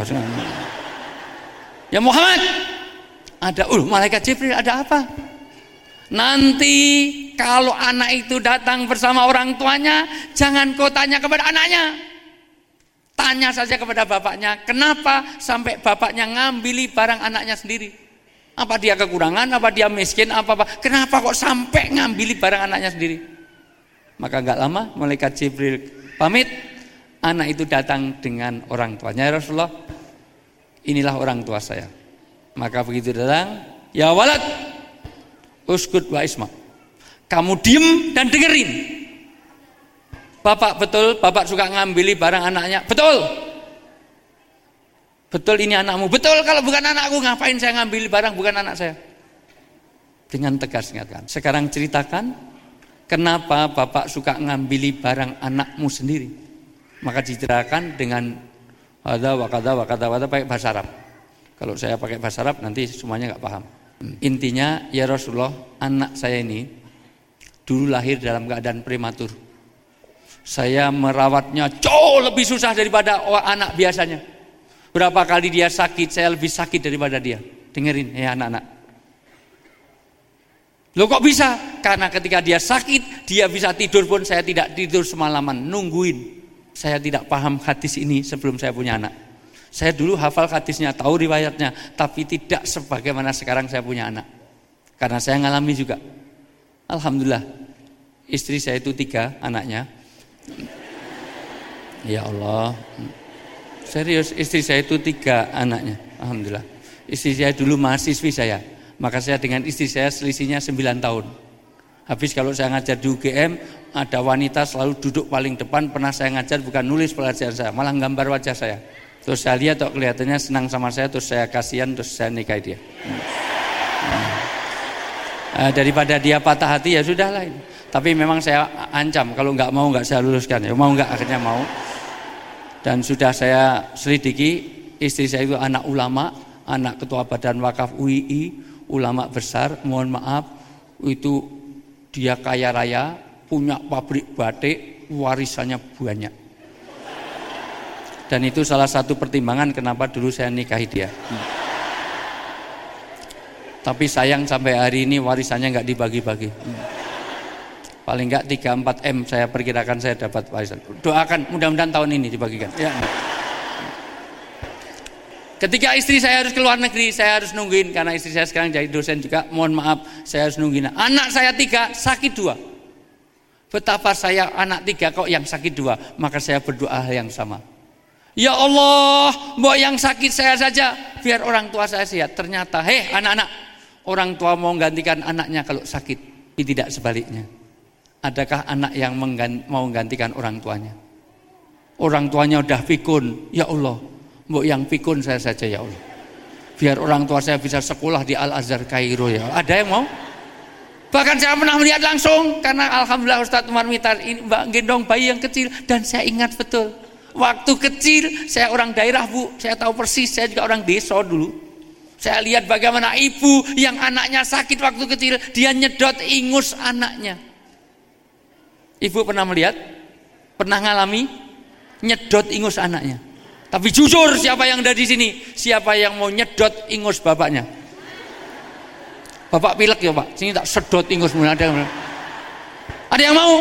Ya Muhammad, ada malaikat Jibril, ada apa? Nanti kalau anak itu datang bersama orang tuanya, jangan kau tanya kepada anaknya. Tanya saja kepada bapaknya, kenapa sampai bapaknya ngambili barang anaknya sendiri? Apa dia kekurangan, apa dia miskin, apa? Kenapa kok sampai ngambili barang anaknya sendiri? Maka enggak lama malaikat Jibril pamit, anak itu datang dengan orang tuanya. Ya Rasulullah, inilah orang tua saya. Maka begitu datang, ya walad, uskut wa isma. Kamu diem dan dengerin. Bapak betul, bapak suka ngambili barang anaknya. Betul. Betul ini anakmu. Betul, kalau bukan anakku ngapain saya ngambili barang bukan anak saya. Dengan tegas ingatkan. Sekarang ceritakan kenapa bapak suka ngambili barang anakmu sendiri. Maka diceritakan dengan wakada pakai bahasa Arab. Kalau saya pakai bahasa Arab nanti semuanya nggak paham. Intinya ya Rasulullah, anak saya ini dulu lahir dalam keadaan prematur. Saya merawatnya jauh lebih susah daripada anak biasanya. Berapa kali dia sakit, saya lebih sakit daripada dia. Dengerin ya anak-anak. Loh kok bisa? Karena ketika dia sakit, dia bisa tidur pun saya tidak tidur semalaman, nungguin. Saya tidak paham hadis ini sebelum saya punya anak. Saya dulu hafal hadisnya, tahu riwayatnya, tapi tidak sebagaimana sekarang saya punya anak. Karena saya ngalami juga. Alhamdulillah, istri saya itu 3 anaknya. Ya Allah, serius, istri saya itu 3 anaknya. Alhamdulillah. Istri saya dulu mahasiswi saya, maka saya dengan istri saya selisihnya 9 tahun. Habis kalau saya ngajar di UGM, ada wanita selalu duduk paling depan. Pernah saya ngajar bukan nulis pelajaran saya, malah gambar wajah saya. Terus saya lihat kok kelihatannya senang sama saya, terus saya kasihan, terus saya nikahi dia. Daripada dia patah hati ya sudahlah ini. Tapi memang saya ancam kalau nggak saya luluskan ya, mau nggak akhirnya mau. Dan sudah saya selidiki, istri saya itu anak ulama, anak ketua badan wakaf UII, ulama besar. Mohon maaf, itu dia kaya raya, punya pabrik batik, warisannya banyak. Dan itu salah satu pertimbangan kenapa dulu saya nikahi dia. Tapi sayang sampai hari ini warisannya nggak dibagi-bagi. Paling nggak 3-4 M saya perkirakan saya dapat warisan. Doakan mudah-mudahan tahun ini dibagikan. Ya. Ketika istri saya harus keluar negeri, saya harus nungguin karena istri saya sekarang jadi dosen juga. Mohon maaf, saya harus nungguin. Anak saya 3, sakit 2. Betapa saya anak 3 kok yang sakit 2, maka saya berdoa hal yang sama. Ya Allah, mbok yang sakit saya saja, biar orang tua saya sehat. Ternyata, anak-anak, orang tua mau menggantikan anaknya kalau sakit, tidak sebaliknya. Adakah anak yang mau menggantikan orang tuanya? Orang tuanya udah pikun, ya Allah, mbok yang pikun saya saja ya Allah. Biar orang tua saya bisa sekolah di Al-Azhar Kairo ya. Ada yang mau? Bahkan saya pernah melihat langsung karena alhamdulillah Ustadz Umar Mitar ini Mbak gendong bayi yang kecil dan saya ingat betul. Waktu kecil saya orang daerah Bu, saya tahu persis, saya juga orang desa dulu. Saya lihat bagaimana ibu yang anaknya sakit waktu kecil, dia nyedot ingus anaknya. Ibu pernah melihat? Pernah ngalami? Nyedot ingus anaknya. Tapi jujur siapa yang ada di sini? Siapa yang mau nyedot ingus bapaknya? Bapak pilek ya Pak, sini tak sedot ingus. Ada yang mau?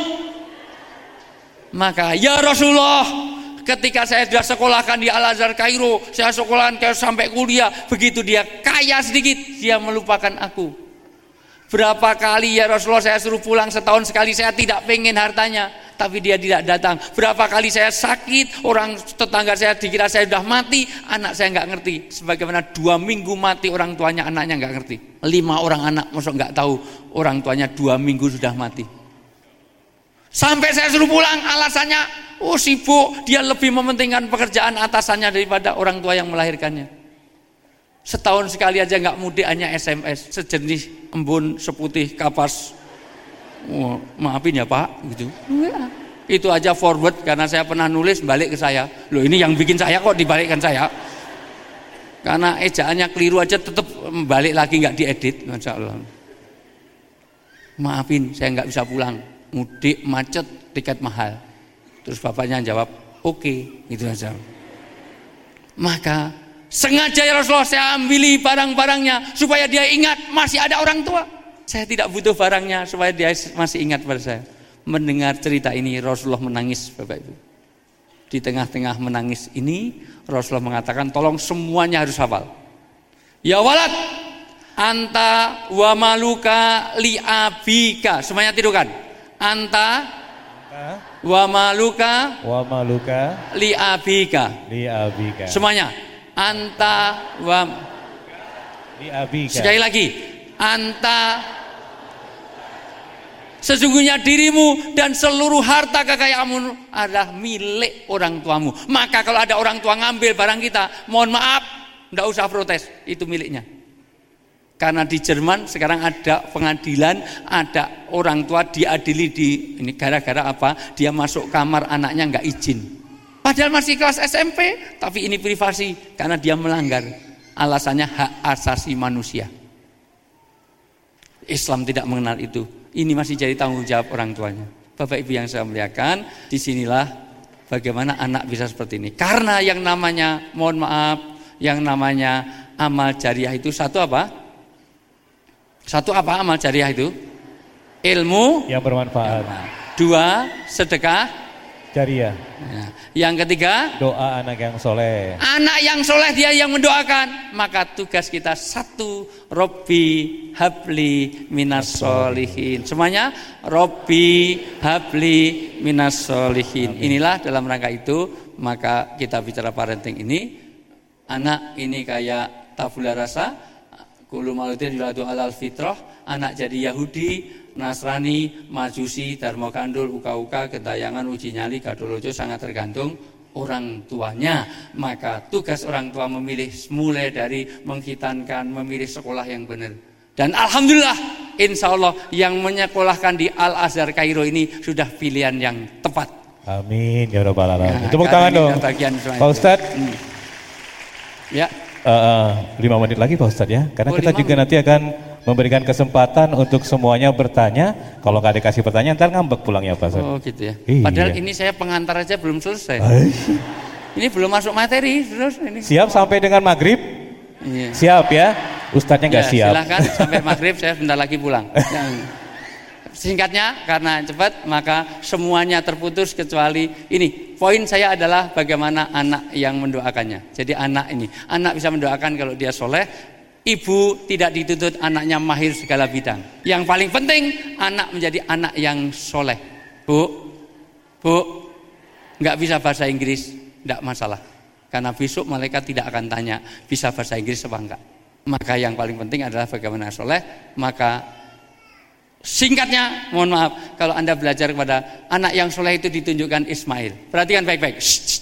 Maka ya Rasulullah, ketika saya sudah sekolahkan di Al-Azhar Kairo, saya sekolahkan sampai kuliah, begitu dia kaya sedikit, dia melupakan aku. Berapa kali ya Rasulullah saya suruh pulang setahun sekali, saya tidak pengen hartanya, tapi dia tidak datang. Berapa kali saya sakit, orang tetangga saya dikira saya sudah mati, anak saya nggak ngerti. Sebagaimana 2 minggu mati orang tuanya, anaknya nggak ngerti. 5 orang anak masuk nggak tahu orang tuanya 2 minggu sudah mati. Sampai saya suruh pulang, alasannya, sibuk, dia lebih mementingkan pekerjaan atasannya daripada orang tua yang melahirkannya. Setahun sekali aja nggak mudik, hanya SMS sejenis embun seputih kapas. Maafin ya Pak, gitu. Itu aja forward karena saya pernah nulis balik ke saya. Loh ini yang bikin saya kok dibalikkan saya. Karena ejaannya keliru aja tetap balik lagi nggak diedit, Masya Allah. Maafin, saya nggak bisa pulang. Mudik macet, tiket mahal. Terus bapaknya jawab, oke, gitu aja. Maka sengaja ya Rasulullah saya ambili barang-barangnya supaya dia ingat masih ada orang tua. Saya tidak butuh barangnya supaya dia masih ingat pada saya. Mendengar cerita ini Rasulullah menangis Bapak Ibu. Di tengah-tengah menangis ini Rasulullah mengatakan tolong semuanya harus hafal. Ya walad anta wa maluka li abika. Semuanya tidukan. Anta wa maluka li abika. Semuanya. Anta wa li abika. Sekali lagi. Anta sesungguhnya dirimu dan seluruh harta kekayaanmu adalah milik orang tuamu. Maka kalau ada orang tua ngambil barang kita, mohon maaf, enggak usah protes, itu miliknya. Karena di Jerman sekarang ada pengadilan, ada orang tua diadili ini gara-gara apa? Dia masuk kamar anaknya enggak izin. Padahal masih kelas SMP, tapi ini privasi karena dia melanggar. Alasannya hak asasi manusia. Islam tidak mengenal itu. Ini masih jadi tanggung jawab orang tuanya. Bapak Ibu yang saya muliakan, disinilah bagaimana anak bisa seperti ini. Karena yang namanya, mohon maaf, yang namanya amal jariah itu satu apa? Satu apa amal jariah itu? Ilmu yang bermanfaat. 2, sedekah jariah. Nah, yang ketiga, doa anak yang soleh. Anak yang soleh dia yang mendoakan. Maka tugas kita 1, Robbi habli minas solihin. Semuanya, Robbi habli minas solihin. Inilah dalam rangka itu maka kita bicara parenting ini. Anak ini kayak tabula rasa. Kullu mauludin yuladu alal fitrah. Anak jadi Yahudi, Nasrani, Majusi, Dharma Kandul, Uka-uka, Gentayangan, Uji Nyali, Gadolojo sangat tergantung orang tuanya. Maka tugas orang tua memilih mulai dari menghitankan, memilih sekolah yang benar. Dan alhamdulillah, insya Allah yang menyekolahkan di Al-Azhar Kairo ini sudah pilihan yang tepat. Amin ya rabbal alamin. Tepuk tangan dong, Pak Ustadz. Ya. 5 menit lagi Pak Ustadz ya, karena kita juga nanti akan memberikan kesempatan untuk semuanya bertanya. Kalau nggak dikasih pertanyaan, ntar ngambek pulangnya Pak Ustadz. Oh gitu ya. Iya. Padahal ini saya pengantar aja belum selesai. Ini belum masuk materi, terus ini. Siap sampai dengan maghrib? Iya. Siap ya? Ustadznya nggak siap. Silakan sampai maghrib, saya bentar lagi pulang. Singkatnya, karena cepat maka semuanya terputus kecuali ini. Poin saya adalah bagaimana anak yang mendoakannya. Jadi anak bisa mendoakan kalau dia soleh. Ibu tidak dituntut anaknya mahir segala bidang. Yang paling penting anak menjadi anak yang soleh. Bu, nggak bisa bahasa Inggris, nggak masalah. Karena besok malaikat tidak akan tanya bisa bahasa Inggris apa enggak. Maka yang paling penting adalah bagaimana soleh. Maka singkatnya, mohon maaf, kalau Anda belajar kepada anak yang soleh itu ditunjukkan Ismail. Perhatikan baik-baik.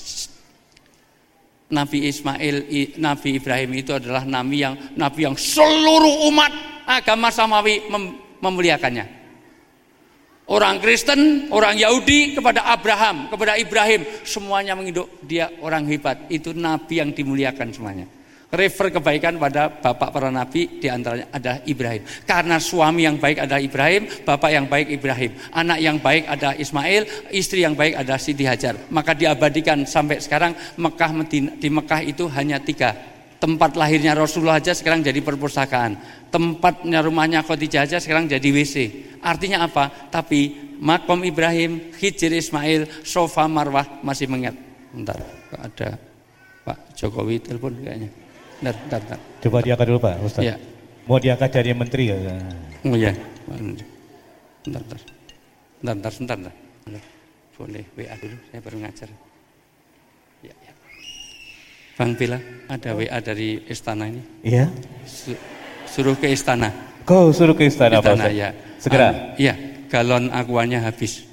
Nabi Ibrahim itu adalah nabi yang seluruh umat agama samawi memuliakannya. Orang Kristen, orang Yahudi kepada Abraham, kepada Ibrahim, semuanya menginduk dia orang hebat. Itu nabi yang dimuliakan semuanya. Refer kebaikan pada bapak para nabi, diantaranya adalah Ibrahim. Karena suami yang baik adalah Ibrahim, bapak yang baik Ibrahim, anak yang baik adalah Ismail, istri yang baik adalah Siti Hajar. Maka diabadikan sampai sekarang. Di Mekah itu hanya 3. Tempat lahirnya Rasulullah aja sekarang jadi perpustakaan. Tempatnya rumahnya Khadijah aja sekarang jadi WC. Artinya apa? Tapi makom Ibrahim, Hijr Ismail, Sofa Marwah masih mengingat. Bentar, ada Pak Jokowi telepon kayaknya. Bentar. Coba diangkat dulu Pak Ustadz. Ya. Mau diangkat dari menteri ya? Oh iya. Bentar. Boleh WA dulu, saya baru ngajar. Ya. Bang Bila, ada WA dari istana ini. Iya. Suruh ke istana. Kau suruh ke istana Pak Ustadz? Ya. Segera? Iya, galon aquanya habis.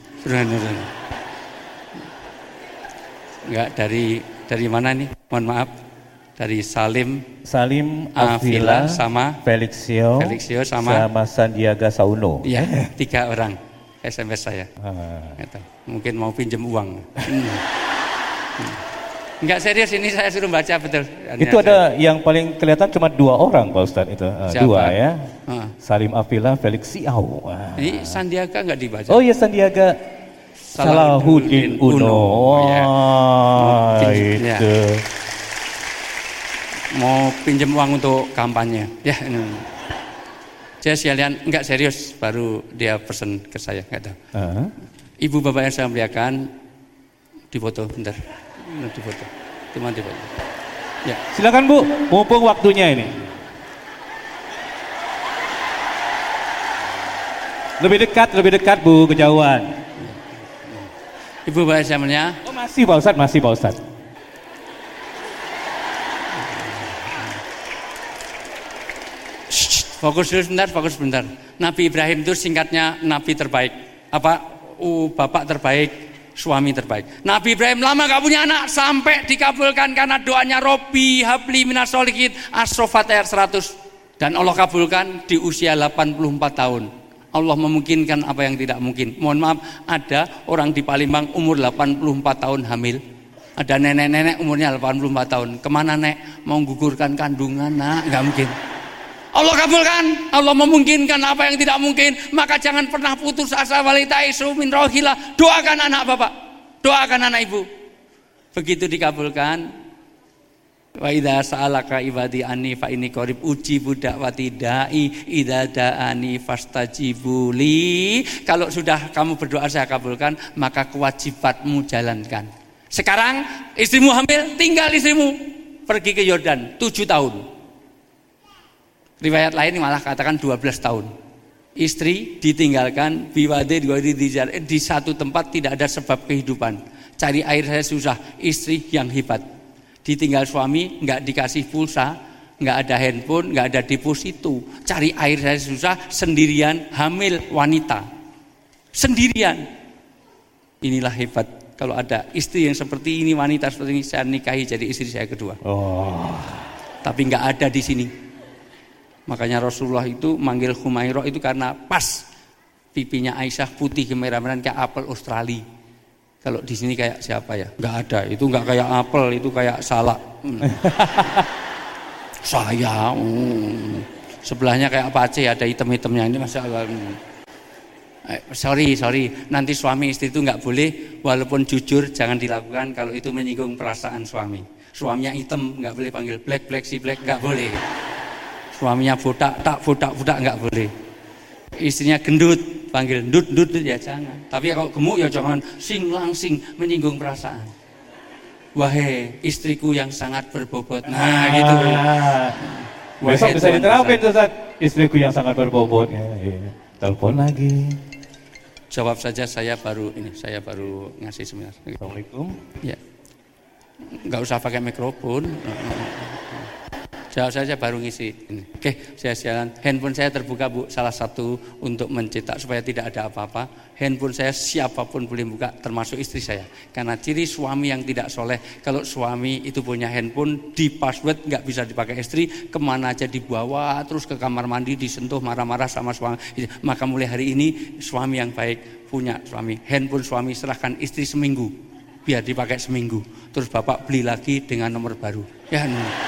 Enggak, dari mana nih? Mohon maaf. Dari Salim Avila sama Felixio sama Sandiaga Sauno. Iya, 3 orang SMS saya. Mungkin mau pinjam uang. Enggak serius, ini saya suruh baca betul. Itu ada yang paling kelihatan cuma 2 orang Pak Ustadz itu. 2 ya. Salim Avila Felixio. Ini Sandiaga enggak dibaca. Oh iya, Sandiaga Salahuddin Uno. Itu. Mau pinjam uang untuk kampanye ya. Saya sekalian enggak serius, baru dia pesen ke saya, enggak tahu. Ibu bapak yang saya muliakan, difoto bentar. Difoto. Cuma difoto. Ya. Silakan Bu, mumpung waktunya ini. Lebih dekat Bu, kejauhan. Ibu bapak saya mulia. Oh, masih Pak Ustadz. Fokus sebentar. Nabi Ibrahim itu singkatnya nabi terbaik. Bapak terbaik, suami terbaik. Nabi Ibrahim lama gak punya anak sampai dikabulkan karena doanya Robbi habli minas sholihin, As-Saffat ayat 100. Dan Allah kabulkan di usia 84 tahun. Allah memungkinkan apa yang tidak mungkin. Mohon maaf, ada orang di Palembang umur 84 tahun hamil. Ada nenek-nenek umurnya 84 tahun. Kemana nek? Mau gugurkan kandungan, nak? Gak mungkin. Allah kabulkan, Allah memungkinkan apa yang tidak mungkin. Maka jangan pernah putus asa, walitaisu min rohillah. Doakan anak bapak, doakan anak ibu. Begitu dikabulkan. Wa idza sa'alaka ibadi anni fa inni qarib ujibu da'wati da'i idza da'ani fastajibuli. Kalau sudah kamu berdoa saya kabulkan, maka kewajibanmu jalankan. Sekarang istrimu hamil, tinggal istrimu pergi ke Yordan 7 tahun. Riwayat lain malah katakan 12 tahun. Istri ditinggalkan di satu tempat, tidak ada sebab kehidupan. Cari air saya susah, istri yang hebat. Ditinggal suami, nggak dikasih pulsa, nggak ada handphone, nggak ada deposito. Cari air saya susah, sendirian, hamil wanita. Sendirian. Inilah hebat. Kalau ada istri yang seperti ini, wanita seperti ini, saya nikahi jadi istri saya kedua. Tapi nggak ada di sini. Makanya Rasulullah itu manggil Humairah itu karena pas pipinya Aisyah putih kemerah-merahan kayak apel Australia. Kalau di sini kayak siapa ya? Nggak ada. Itu nggak kayak apel, itu kayak salak. Saya. Sebelahnya kayak Apache, ada hitam-hitamnya ini, Masya Allah. Sorry, nanti suami istri itu nggak boleh, walaupun jujur jangan dilakukan kalau itu menyinggung perasaan suami. Suaminya hitam nggak boleh panggil black si black, nggak boleh. Suaminya botak nggak boleh. Istrinya gendut panggil ndut ya jangan. Tapi kalau gemuk ya jangan langsing menyinggung perasaan. Wahai istriku yang sangat berbobot. Nah gitu. Besok bisa diterapin Ustaz. Istriku yang sangat berbobot. Ya. Telepon lagi. Jawab saja, saya baru ngasih seminar. Assalamualaikum. Ya. Enggak usah pakai mikrofon. Jawab saja baru ngisi ini. Oke, saya jalan. Handphone saya terbuka Bu, salah satu untuk mencetak supaya tidak ada apa-apa. Handphone saya siapapun boleh buka, termasuk istri saya. Karena ciri suami yang tidak soleh, kalau suami itu punya handphone di password nggak bisa dipakai istri, kemana aja dibawa, terus ke kamar mandi disentuh marah-marah sama suami. Maka mulai hari ini suami yang baik punya suami. Handphone suami serahkan istri seminggu, biar dipakai seminggu. Terus bapak beli lagi dengan nomor baru. Ya.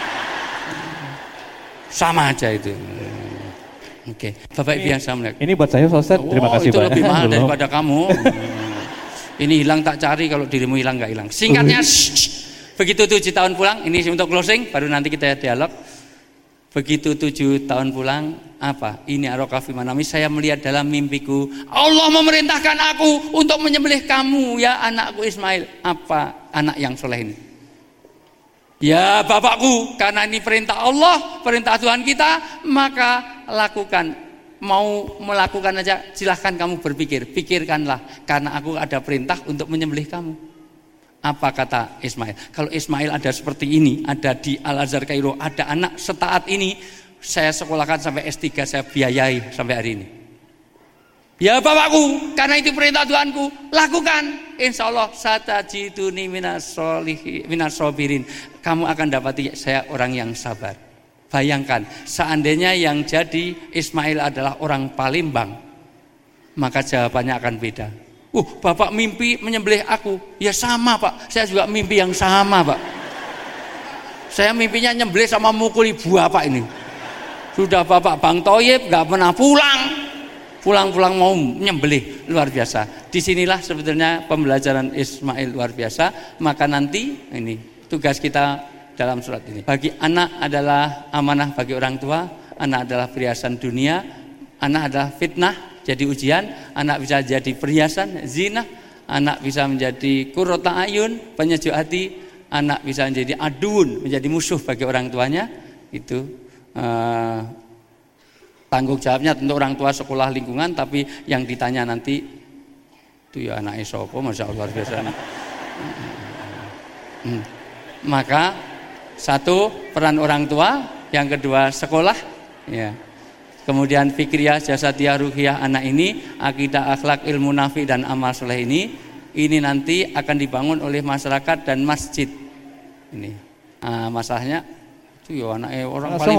Sama aja itu. Oke, Bapak Ibu yang saya muliakan. Ini buat saya Ustaz, terima kasih itu banyak. Itu lebih mahal daripada kamu. Ini hilang tak cari, kalau dirimu hilang nggak hilang. Singkatnya, begitu 7 tahun pulang, ini untuk closing, baru nanti kita dialog. Begitu 7 tahun pulang, apa? Ini Aroka fi manami, saya melihat dalam mimpiku, Allah memerintahkan aku untuk menyembelih kamu, ya anakku Ismail. Apa anak yang soleh ini? Ya bapakku, karena ini perintah Allah, perintah Tuhan kita, maka lakukan. Mau melakukan aja, silahkan kamu berpikir, pikirkanlah, karena aku ada perintah untuk menyembelih kamu. Apa kata Ismail? Kalau Ismail ada seperti ini, ada di Al-Azhar Kairo, ada anak setaat ini, saya sekolahkan sampai S3, saya biayai sampai hari ini. Ya bapakku, karena itu perintah Tuhanku, lakukan. Insya Allah satajiduni minas sabirin. Kamu akan dapati saya orang yang sabar. Bayangkan, seandainya yang jadi Ismail adalah orang Palembang, maka jawabannya akan beda. Bapak mimpi menyembelih aku. Ya sama Pak, saya juga mimpi yang sama Pak. Saya mimpinya nyembelih sama mukul ibu Bapak ini. Sudah Bapak Bang Toyib gak pernah pulang mau nyembelih, luar biasa. Disinilah sebetulnya pembelajaran Ismail luar biasa. Maka nanti ini tugas kita dalam surat ini. Bagi anak adalah amanah bagi orang tua, anak adalah perhiasan dunia, anak adalah fitnah, jadi ujian, anak bisa jadi perhiasan, zina, anak bisa menjadi qurrata ayun, penyejuk hati, anak bisa menjadi adun, menjadi musuh bagi orang tuanya. Itu tanggung jawabnya tentu orang tua, sekolah, lingkungan, tapi yang ditanya nanti itu ya anak sopo, Masya Allah biasa. Maka satu, peran orang tua, yang kedua sekolah, ya. Kemudian fikriyah, jasadiyah, ruhiyah anak ini, akidah, akhlak, ilmu nafi dan amal soleh ini nanti akan dibangun oleh masyarakat dan masjid. Ini masalahnya itu ya anaknya orang paling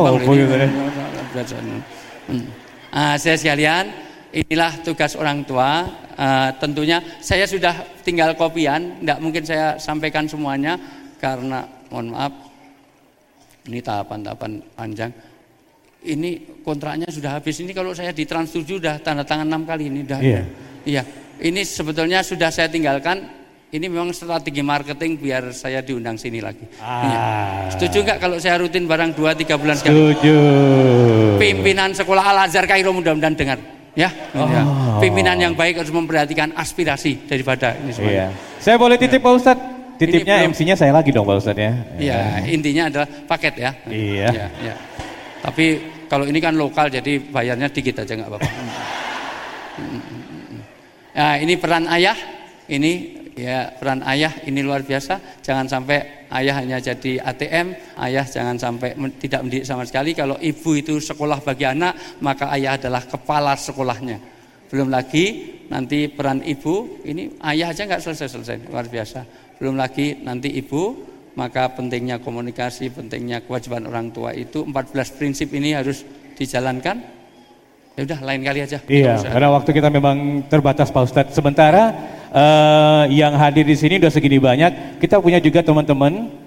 saya sekalian, inilah tugas orang tua. Tentunya saya sudah tinggal kopian, tidak mungkin saya sampaikan semuanya karena mohon maaf ini tahapan-tahapan panjang. Ini kontraknya sudah habis. Ini kalau saya di Trans 7 sudah tanda tangan 6 kali ini dah. Iya. Ini sebetulnya sudah saya tinggalkan. Ini memang strategi marketing biar saya diundang sini lagi. Ya. Setuju nggak kalau saya rutin barang 2-3 bulan sekali? Setuju. Pimpinan sekolah Al-Azhar Kairo mudah-mudahan dengar. Ya. Pimpinan yang baik harus memperhatikan aspirasi daripada ini semua. Iya. Saya boleh titip Pak Ustadz? Titipnya MC-nya saya lagi dong Pak Ustadz ya. Iya, intinya adalah paket ya. Iya. Ya. Tapi kalau ini kan lokal jadi bayarnya dikit aja nggak apa-apa. Nah, ini peran ayah, ini ya peran ayah ini luar biasa. Jangan sampai ayah hanya jadi ATM, ayah jangan sampai tidak mendidik sama sekali. Kalau ibu itu sekolah bagi anak, maka ayah adalah kepala sekolahnya. Belum lagi nanti peran ibu, ini ayah aja nggak selesai, luar biasa. Belum lagi nanti ibu, maka pentingnya komunikasi, pentingnya kewajiban orang tua itu 14 prinsip ini harus dijalankan. Ya udah lain kali aja. Iya, karena waktu kita memang terbatas Pak Ustadz. Sementara yang hadir di sini udah segini banyak, kita punya juga teman-teman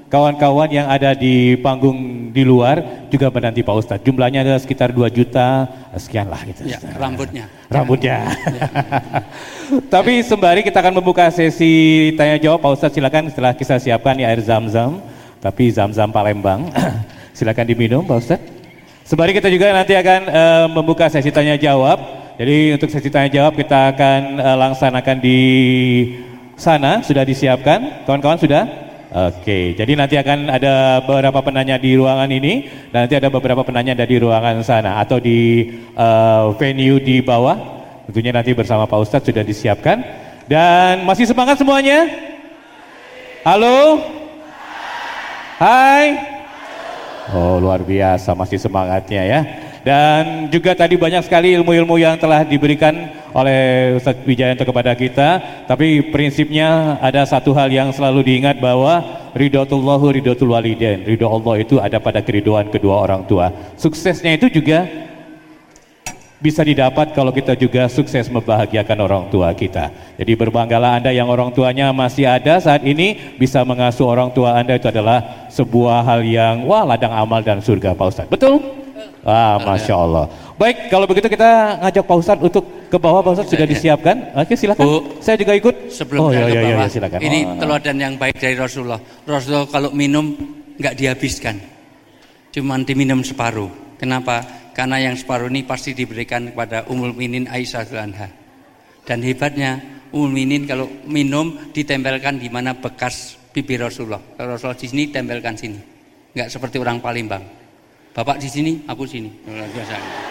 kawan-kawan yang ada di panggung di luar juga menanti Pak Ustadz. Jumlahnya ada sekitar 2 juta sekian lah gitu. Ya, rambutnya. Rambutnya. Ya. Tapi sembari kita akan membuka sesi tanya jawab, Pak Ustadz silakan setelah kita siapkan air zam-zam, tapi zam-zam Palembang. Silakan diminum Pak Ustadz. Sembari kita juga nanti akan membuka sesi tanya jawab. Jadi untuk sesi tanya jawab kita akan laksanakan di sana, sudah disiapkan, kawan-kawan sudah? Oke, jadi nanti akan ada beberapa penanya di ruangan ini dan nanti ada beberapa penanya dari ruangan sana atau di venue di bawah. Tentunya nanti bersama Pak Ustadz sudah disiapkan. Dan masih semangat semuanya? Halo? Hai? Oh, luar biasa masih semangatnya ya. Dan juga tadi banyak sekali ilmu-ilmu yang telah diberikan oleh Ustadz Wijayanto kepada kita. Tapi prinsipnya ada satu hal yang selalu diingat bahwa ridhatullahu ridhatul walidain. Ridho Allah itu ada pada keriduan kedua orang tua. Suksesnya itu juga bisa didapat kalau kita juga sukses membahagiakan orang tua kita. Jadi berbanggalah Anda yang orang tuanya masih ada saat ini, bisa mengasuh orang tua Anda itu adalah sebuah hal yang ladang amal dan surga Pak Ustadz. Betul? Masya Allah. Baik, kalau begitu kita ngajak Pak Ustadz untuk ke bawah. Pak Ustadz sudah disiapkan. Oke, silakan. Bu, saya juga ikut. Sebelum ke bawah, silakan. Ini teladan yang baik dari Rasulullah. Rasulullah kalau minum nggak dihabiskan, cuman diminum separuh. Kenapa? Karena yang separuh ini pasti diberikan kepada Ummul Mukminin Aisyah radhiyallahu. Dan hebatnya Ummul Mukminin kalau minum ditempelkan di mana bekas bibir Rasulullah. Kalau Rasulullah di sini tempelkan sini. Nggak seperti orang Palembang. Bapak di sini, aku sini. Luar biasa.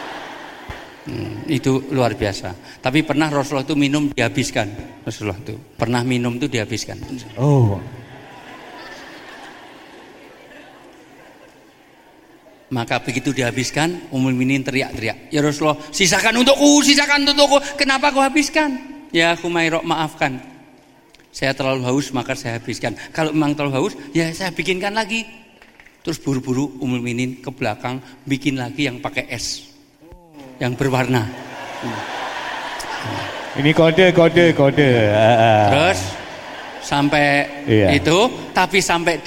Itu luar biasa. Tapi pernah Rasulullah itu minum dihabiskan. Rasulullah itu pernah minum itu dihabiskan. Oh. Maka begitu dihabiskan, Ummul Mukminin teriak-teriak, "Ya Rasulullah, sisakan untukku, sisakan untukku. Kenapa kau habiskan?" "Ya Khumairah, maafkan. Saya terlalu haus maka saya habiskan. Kalau memang terlalu haus, ya saya bikinkan lagi." Terus buru-buru Ummul Mukminin ke belakang bikin lagi yang pakai es, yang berwarna. Ini kode. Terus sampai itu, tapi sampai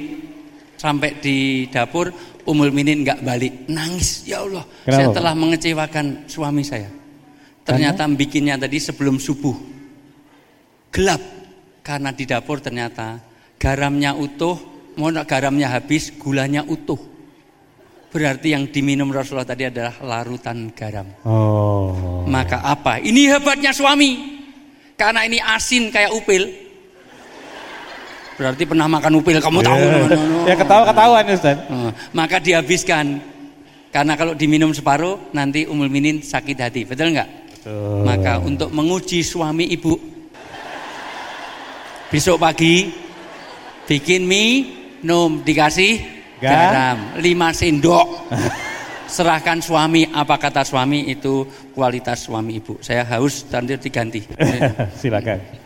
di dapur Ummul Mukminin nggak balik, nangis. Ya Allah, kenapa? Saya telah mengecewakan suami saya. Ternyata bikinnya tadi sebelum subuh, gelap karena di dapur ternyata garamnya utuh. Garamnya habis, gulanya utuh. Berarti yang diminum Rasulullah tadi adalah larutan garam. Oh. Maka apa? Ini hebatnya suami. Karena ini asin kayak upil. Berarti pernah makan upil, kamu tahu. Ya ketahuan Ustaz. Maka dihabiskan. Karena kalau diminum separuh, nanti Ummul Mukminin sakit hati. Betul enggak? Betul. Maka untuk menguji suami ibu, besok pagi bikin mie, dikasih garam 5 sendok. Serahkan suami, apa kata suami itu kualitas suami ibu. Saya haus, nanti diganti. Silakan.